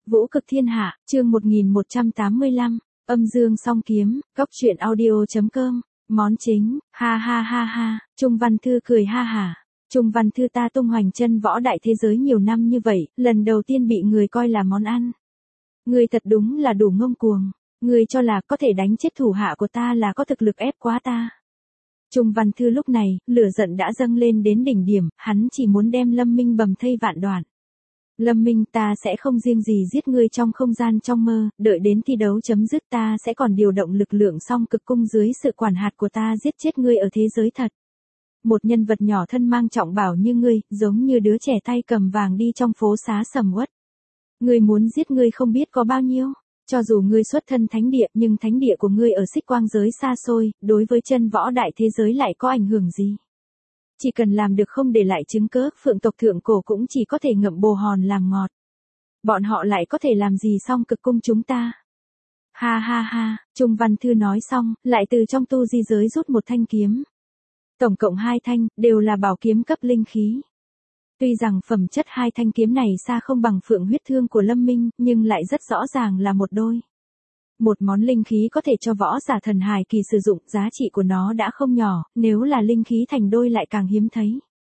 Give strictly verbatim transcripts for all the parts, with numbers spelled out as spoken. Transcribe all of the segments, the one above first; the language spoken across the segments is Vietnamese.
Vũ cực thiên hạ, chương một nghìn một trăm tám mươi lăm, âm dương song kiếm, góc truyện audio.com, món chính, ha ha ha ha, Trung Văn Thư cười ha hả. Trung Văn Thư ta tung hoành chân võ đại thế giới nhiều năm như vậy, lần đầu tiên bị người coi là món ăn. Ngươi thật đúng là đủ ngông cuồng, ngươi cho là có thể đánh chết thủ hạ của ta là có thực lực ép quá ta. Trung Văn Thư lúc này, lửa giận đã dâng lên đến đỉnh điểm, hắn chỉ muốn đem Lâm Minh bầm thây vạn đoạn. Lâm Minh, ta sẽ không riêng gì giết ngươi trong không gian trong mơ, đợi đến thi đấu chấm dứt ta sẽ còn điều động lực lượng song cực cung dưới sự quản hạt của ta giết chết ngươi ở thế giới thật. Một nhân vật nhỏ thân mang trọng bảo như ngươi, giống như đứa trẻ tay cầm vàng đi trong phố xá sầm uất. Ngươi muốn giết ngươi không biết có bao nhiêu, cho dù ngươi xuất thân thánh địa nhưng thánh địa của ngươi ở xích quang giới xa xôi, đối với chân võ đại thế giới lại có ảnh hưởng gì? Chỉ cần làm được không để lại chứng cớ, phượng tộc thượng cổ cũng chỉ có thể ngậm bồ hòn làm ngọt. Bọn họ lại có thể làm gì song cực cung chúng ta? Ha ha ha, Trung Văn Thư nói xong, lại từ trong tu di giới rút một thanh kiếm. Tổng cộng hai thanh, đều là bảo kiếm cấp linh khí. Tuy rằng phẩm chất hai thanh kiếm này xa không bằng phượng huyết thương của Lâm Minh, nhưng lại rất rõ ràng là một đôi. Một món linh khí có thể cho võ giả thần hài kỳ sử dụng, giá trị của nó đã không nhỏ, nếu là linh khí thành đôi lại càng hiếm thấy.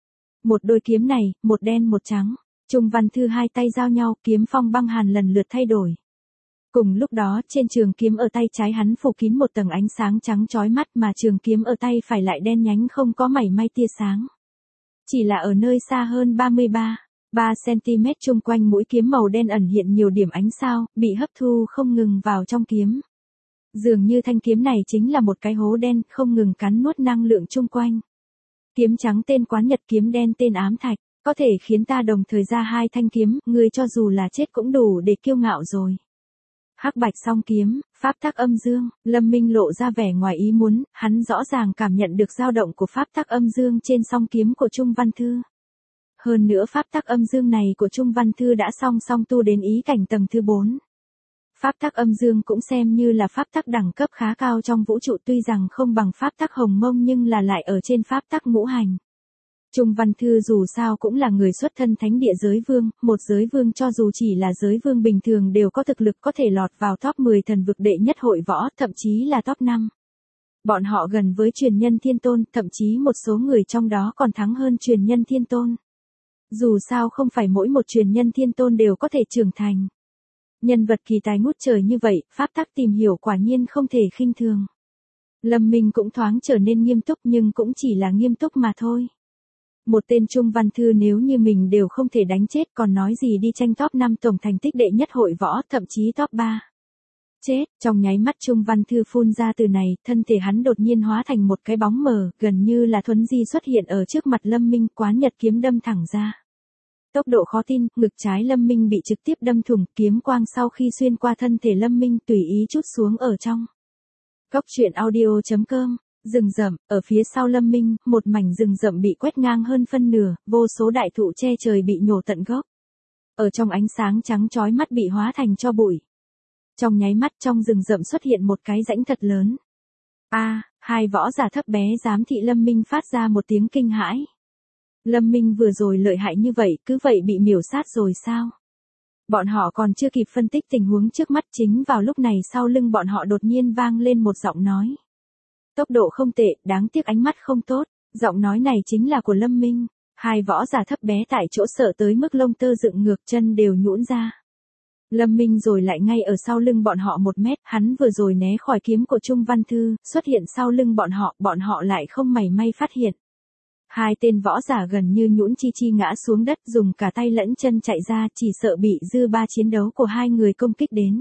Một đôi kiếm này, một đen một trắng. Trung Văn Thư hai tay giao nhau, kiếm phong băng hàn lần lượt thay đổi. Cùng lúc đó, trên trường kiếm ở tay trái hắn phủ kín một tầng ánh sáng trắng chói mắt mà trường kiếm ở tay phải lại đen nhánh không có mảy may tia sáng. Chỉ là ở nơi xa hơn ba mươi ba, ba xăng-ti-mét chung quanh mũi kiếm màu đen ẩn hiện nhiều điểm ánh sao, bị hấp thu không ngừng vào trong kiếm. Dường như thanh kiếm này chính là một cái hố đen, không ngừng cắn nuốt năng lượng chung quanh. Kiếm trắng tên Quán Nhật, kiếm đen tên Ám Thạch, có thể khiến ta đồng thời ra hai thanh kiếm, người cho dù là chết cũng đủ để kiêu ngạo rồi. Hắc bạch song kiếm, pháp tắc âm dương, Lâm Minh lộ ra vẻ ngoài ý muốn, hắn rõ ràng cảm nhận được dao động của pháp tắc âm dương trên song kiếm của Trung Văn Thư. Hơn nữa pháp tắc âm dương này của Trung Văn Thư đã song song tu đến ý cảnh tầng thứ bốn. Pháp tắc âm dương cũng xem như là pháp tắc đẳng cấp khá cao trong vũ trụ, tuy rằng không bằng pháp tắc hồng mông nhưng là lại ở trên pháp tắc ngũ hành. Trung Văn Thư dù sao cũng là người xuất thân thánh địa giới vương, một giới vương cho dù chỉ là giới vương bình thường đều có thực lực có thể lọt vào top mười thần vực đệ nhất hội võ, thậm chí là top năm. Bọn họ gần với truyền nhân thiên tôn, thậm chí một số người trong đó còn thắng hơn truyền nhân thiên tôn. Dù sao không phải mỗi một truyền nhân thiên tôn đều có thể trưởng thành. Nhân vật kỳ tài ngút trời như vậy, pháp tắc tìm hiểu quả nhiên không thể khinh thường. Lâm Minh cũng thoáng trở nên nghiêm túc nhưng cũng chỉ là nghiêm túc mà thôi. Một tên Trung Văn Thư nếu như mình đều không thể đánh chết còn nói gì đi tranh top năm tổng thành tích đệ nhất hội võ, thậm chí top ba. Chết, trong nháy mắt Trung Văn Thư phun ra từ này, thân thể hắn đột nhiên hóa thành một cái bóng mờ, gần như là thuấn di xuất hiện ở trước mặt Lâm Minh, Quán Nhật kiếm đâm thẳng ra. Tốc độ khó tin, ngực trái Lâm Minh bị trực tiếp đâm thủng, kiếm quang sau khi xuyên qua thân thể Lâm Minh tùy ý trút xuống ở trong. Góc truyện audio.com. Rừng rậm, ở phía sau Lâm Minh, một mảnh rừng rậm bị quét ngang hơn phân nửa, vô số đại thụ che trời bị nhổ tận gốc. Ở trong ánh sáng trắng chói mắt bị hóa thành tro bụi. Trong nháy mắt trong rừng rậm xuất hiện một cái rãnh thật lớn. A, à, hai võ giả thấp bé giám thị Lâm Minh phát ra một tiếng kinh hãi. Lâm Minh vừa rồi lợi hại như vậy, cứ vậy bị miểu sát rồi sao? Bọn họ còn chưa kịp phân tích tình huống trước mắt, chính vào lúc này sau lưng bọn họ đột nhiên vang lên một giọng nói. Tốc độ không tệ, đáng tiếc ánh mắt không tốt, giọng nói này chính là của Lâm Minh. Hai võ giả thấp bé tại chỗ sợ tới mức lông tơ dựng ngược, chân đều nhũn ra. Lâm Minh rồi lại ngay ở sau lưng bọn họ một mét, hắn vừa rồi né khỏi kiếm của Trung Văn Thư, xuất hiện sau lưng bọn họ, bọn họ lại không mảy may phát hiện. Hai tên võ giả gần như nhũn chi chi ngã xuống đất, dùng cả tay lẫn chân chạy ra, chỉ sợ bị dư ba chiến đấu của hai người công kích đến.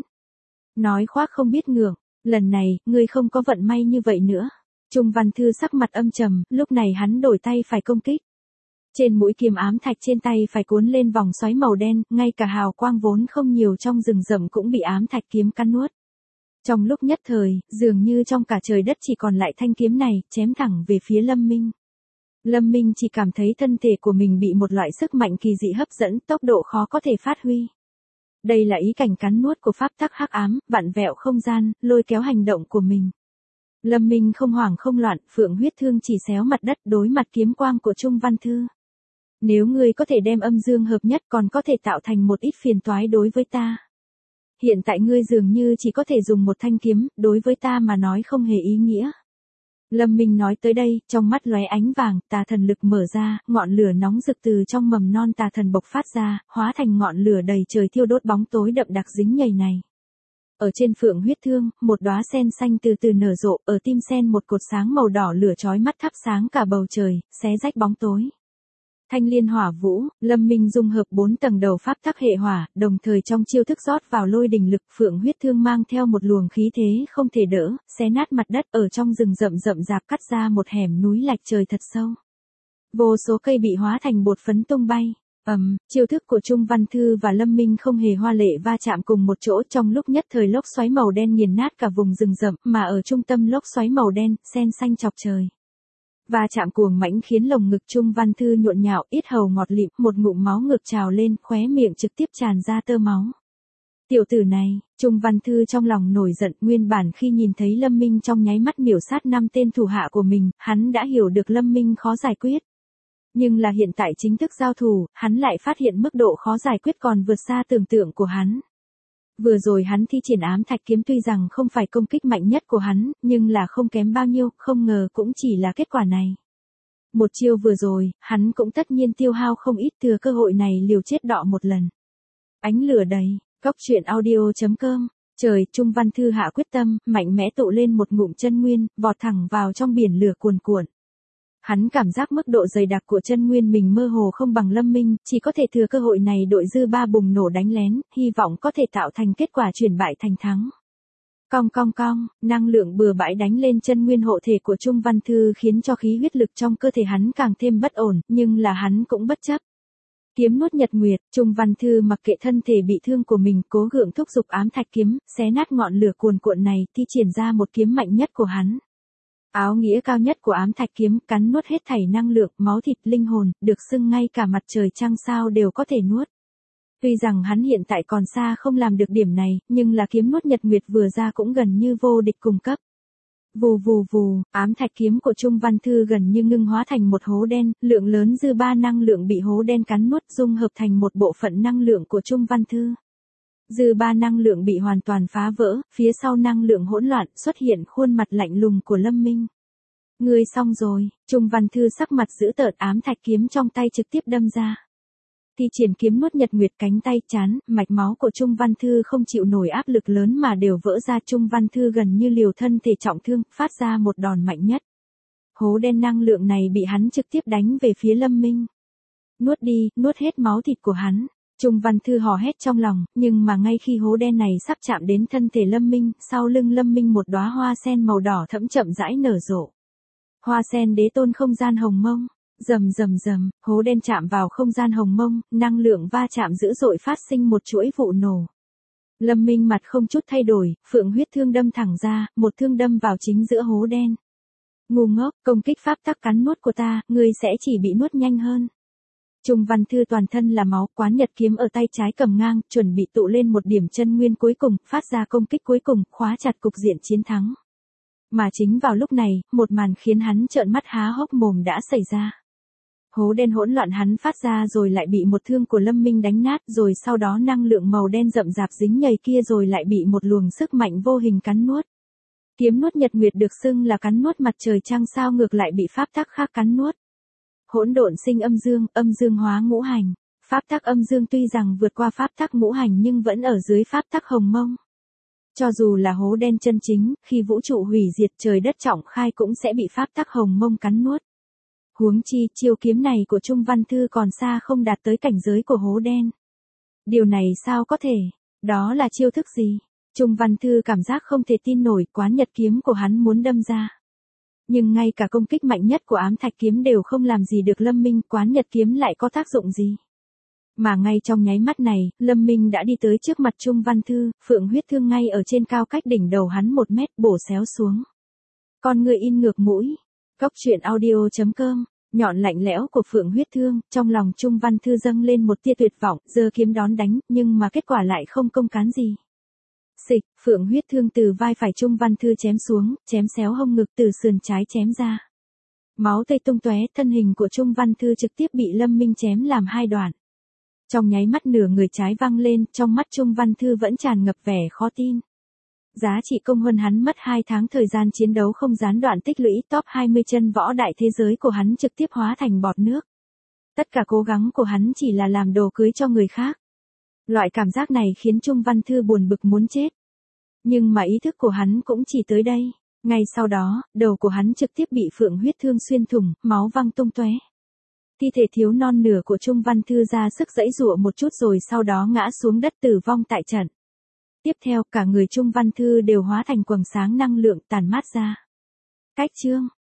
Nói khoác không biết ngượng. Lần này, ngươi không có vận may như vậy nữa. Trung Văn Thư sắc mặt âm trầm, lúc này hắn đổi tay phải công kích. Trên mũi kiếm ám thạch trên tay phải cuốn lên vòng xoáy màu đen, ngay cả hào quang vốn không nhiều trong rừng rậm cũng bị ám thạch kiếm cắn nuốt. Trong lúc nhất thời, dường như trong cả trời đất chỉ còn lại thanh kiếm này, chém thẳng về phía Lâm Minh. Lâm Minh chỉ cảm thấy thân thể của mình bị một loại sức mạnh kỳ dị hấp dẫn, tốc độ khó có thể phát huy. Đây là ý cảnh cắn nuốt của pháp tắc hắc ám, vặn vẹo không gian, lôi kéo hành động của mình. Lâm Minh không hoảng không loạn, phượng huyết thương chỉ xéo mặt đất đối mặt kiếm quang của Trung Văn Thư. Nếu ngươi có thể đem âm dương hợp nhất còn có thể tạo thành một ít phiền toái đối với ta. Hiện tại ngươi dường như chỉ có thể dùng một thanh kiếm, đối với ta mà nói không hề ý nghĩa. Lâm Minh nói tới đây, trong mắt lóe ánh vàng, tà thần lực mở ra, ngọn lửa nóng rực từ trong mầm non tà thần bộc phát ra, hóa thành ngọn lửa đầy trời thiêu đốt bóng tối đậm đặc dính nhầy này. Ở trên phượng huyết thương, một đóa sen xanh từ từ nở rộ, ở tim sen một cột sáng màu đỏ lửa chói mắt thắp sáng cả bầu trời, xé rách bóng tối. Thanh liên hỏa vũ, Lâm Minh dung hợp bốn tầng đầu pháp tắc hệ hỏa, đồng thời trong chiêu thức rót vào lôi đình lực, phượng huyết thương mang theo một luồng khí thế không thể đỡ, xé nát mặt đất ở trong rừng rậm rậm rạp cắt ra một hẻm núi lạch trời thật sâu. Vô số cây bị hóa thành bột phấn tung bay. Ầm, um, chiêu thức của Trung Văn Thư và Lâm Minh không hề hoa lệ va chạm cùng một chỗ, trong lúc nhất thời lốc xoáy màu đen nghiền nát cả vùng rừng rậm, mà ở trung tâm lốc xoáy màu đen, sen xanh chọc trời. Va chạm cuồng mãnh khiến lồng ngực Trung Văn Thư nhộn nhạo, yết hầu ngọt lịm, một ngụm máu ngược trào lên, khóe miệng trực tiếp tràn ra tơ máu. Tiểu tử này, Trung Văn Thư trong lòng nổi giận, nguyên bản khi nhìn thấy Lâm Minh trong nháy mắt miểu sát năm tên thủ hạ của mình, hắn đã hiểu được Lâm Minh khó giải quyết. Nhưng là hiện tại chính thức giao thủ, hắn lại phát hiện mức độ khó giải quyết còn vượt xa tưởng tượng của hắn. Vừa rồi hắn thi triển ám thạch kiếm tuy rằng không phải công kích mạnh nhất của hắn, nhưng là không kém bao nhiêu, không ngờ cũng chỉ là kết quả này. Một chiêu vừa rồi, hắn cũng tất nhiên tiêu hao không ít, thừa cơ hội này liều chết đọ một lần. Ánh lửa đầy, góc truyện audio chấm com. Trời, Trung Văn Thư hạ quyết tâm, mạnh mẽ tụ lên một ngụm chân nguyên, vọt thẳng vào trong biển lửa cuồn cuộn. Hắn cảm giác mức độ dày đặc của chân nguyên mình mơ hồ không bằng Lâm Minh, chỉ có thể thừa cơ hội này đội dư ba bùng nổ đánh lén, hy vọng có thể tạo thành kết quả chuyển bại thành thắng. Cong cong cong, năng lượng bừa bãi đánh lên chân nguyên hộ thể của Trung Văn Thư khiến cho khí huyết lực trong cơ thể hắn càng thêm bất ổn, nhưng là hắn cũng bất chấp. Kiếm nuốt nhật nguyệt, Trung Văn Thư mặc kệ thân thể bị thương của mình, cố gượng thúc giục ám thạch kiếm, xé nát ngọn lửa cuồn cuộn này, thi triển ra một kiếm mạnh nhất của hắn. Áo nghĩa cao nhất của ám thạch kiếm, cắn nuốt hết thảy năng lượng, máu thịt, linh hồn, được xưng ngay cả mặt trời trăng sao đều có thể nuốt. Tuy rằng hắn hiện tại còn xa không làm được điểm này, nhưng là kiếm nuốt nhật nguyệt vừa ra cũng gần như vô địch cùng cấp. Vù vù vù, ám thạch kiếm của Trung Văn Thư gần như ngưng hóa thành một hố đen, lượng lớn dư ba năng lượng bị hố đen cắn nuốt dung hợp thành một bộ phận năng lượng của Trung Văn Thư. Dư ba năng lượng bị hoàn toàn phá vỡ, phía sau năng lượng hỗn loạn xuất hiện khuôn mặt lạnh lùng của Lâm Minh. Ngươi xong rồi, Trung Văn Thư sắc mặt dữ tợn, ám thạch kiếm trong tay trực tiếp đâm ra. Thi triển kiếm nuốt nhật nguyệt, cánh tay, trán, mạch máu của Trung Văn Thư không chịu nổi áp lực lớn mà đều vỡ ra. Trung Văn Thư gần như liều thân thể trọng thương, phát ra một đòn mạnh nhất. Hố đen năng lượng này bị hắn trực tiếp đánh về phía Lâm Minh. Nuốt đi, nuốt hết máu thịt của hắn. Trung Văn Thư hò hét trong lòng, nhưng mà ngay khi hố đen này sắp chạm đến thân thể Lâm Minh, sau lưng Lâm Minh một đóa hoa sen màu đỏ thẫm chậm rãi nở rộ. Hoa sen đế tôn không gian hồng mông. Rầm rầm rầm, hố đen chạm vào không gian hồng mông, năng lượng va chạm dữ dội phát sinh một chuỗi vụ nổ. Lâm Minh mặt không chút thay đổi, phượng huyết thương đâm thẳng ra, một thương đâm vào chính giữa hố đen. Ngu ngốc, công kích pháp tắc cắn nuốt của ta, ngươi sẽ chỉ bị nuốt nhanh hơn. Trung Văn Thư toàn thân là máu, quán nhật kiếm ở tay trái cầm ngang, chuẩn bị tụ lên một điểm chân nguyên cuối cùng, phát ra công kích cuối cùng, khóa chặt cục diện chiến thắng. Mà chính vào lúc này, một màn khiến hắn trợn mắt há hốc mồm đã xảy ra. Hố đen hỗn loạn hắn phát ra rồi lại bị một thương của Lâm Minh đánh nát, rồi sau đó năng lượng màu đen rậm rạp dính nhầy kia rồi lại bị một luồng sức mạnh vô hình cắn nuốt. Kiếm nuốt nhật nguyệt được xưng là cắn nuốt mặt trời trăng sao ngược lại bị pháp tắc khác cắn nuốt. Hỗn độn sinh âm dương, âm dương hóa ngũ hành. Pháp tắc âm dương tuy rằng vượt qua pháp tắc ngũ hành nhưng vẫn ở dưới pháp tắc hồng mông. Cho dù là hố đen chân chính, khi vũ trụ hủy diệt trời đất trọng khai cũng sẽ bị pháp tắc hồng mông cắn nuốt. Huống chi, chiêu kiếm này của Trung Văn Thư còn xa không đạt tới cảnh giới của hố đen. Điều này sao có thể? Đó là chiêu thức gì? Trung Văn Thư cảm giác không thể tin nổi, quán nhật kiếm của hắn muốn đâm ra. Nhưng ngay cả công kích mạnh nhất của ám thạch kiếm đều không làm gì được Lâm Minh, quán nhật kiếm lại có tác dụng gì? Mà ngay trong nháy mắt này, Lâm Minh đã đi tới trước mặt Trung Văn Thư, phượng huyết thương ngay ở trên cao cách đỉnh đầu hắn một mét bổ xéo xuống. Con người in ngược mũi. Góc truyện audio chấm com, nhọn lạnh lẽo của phượng huyết thương, trong lòng Trung Văn Thư dâng lên một tia tuyệt vọng, giơ kiếm đón đánh, nhưng mà kết quả lại không công cán gì. Xịch, phượng huyết thương từ vai phải Trung Văn Thư chém xuống, chém xéo hông ngực từ sườn trái chém ra. Máu tươi tung tóe, thân hình của Trung Văn Thư trực tiếp bị Lâm Minh chém làm hai đoạn. Trong nháy mắt nửa người trái văng lên, trong mắt Trung Văn Thư vẫn tràn ngập vẻ khó tin. Giá trị công huân hắn mất hai tháng thời gian chiến đấu không gián đoạn tích lũy top hai mươi chân võ đại thế giới của hắn trực tiếp hóa thành bọt nước. Tất cả cố gắng của hắn chỉ là làm đồ cưới cho người khác. Loại cảm giác này khiến Trung Văn Thư buồn bực muốn chết. Nhưng mà ý thức của hắn cũng chỉ tới đây. Ngay sau đó, đầu của hắn trực tiếp bị phượng huyết thương xuyên thủng, máu văng tung tóe. Thi thể thiếu non nửa của Trung Văn Thư ra sức giãy giụa một chút rồi sau đó ngã xuống đất tử vong tại trận. Tiếp theo, cả người Trung Văn Thư đều hóa thành quầng sáng năng lượng tàn mát ra. Cách chương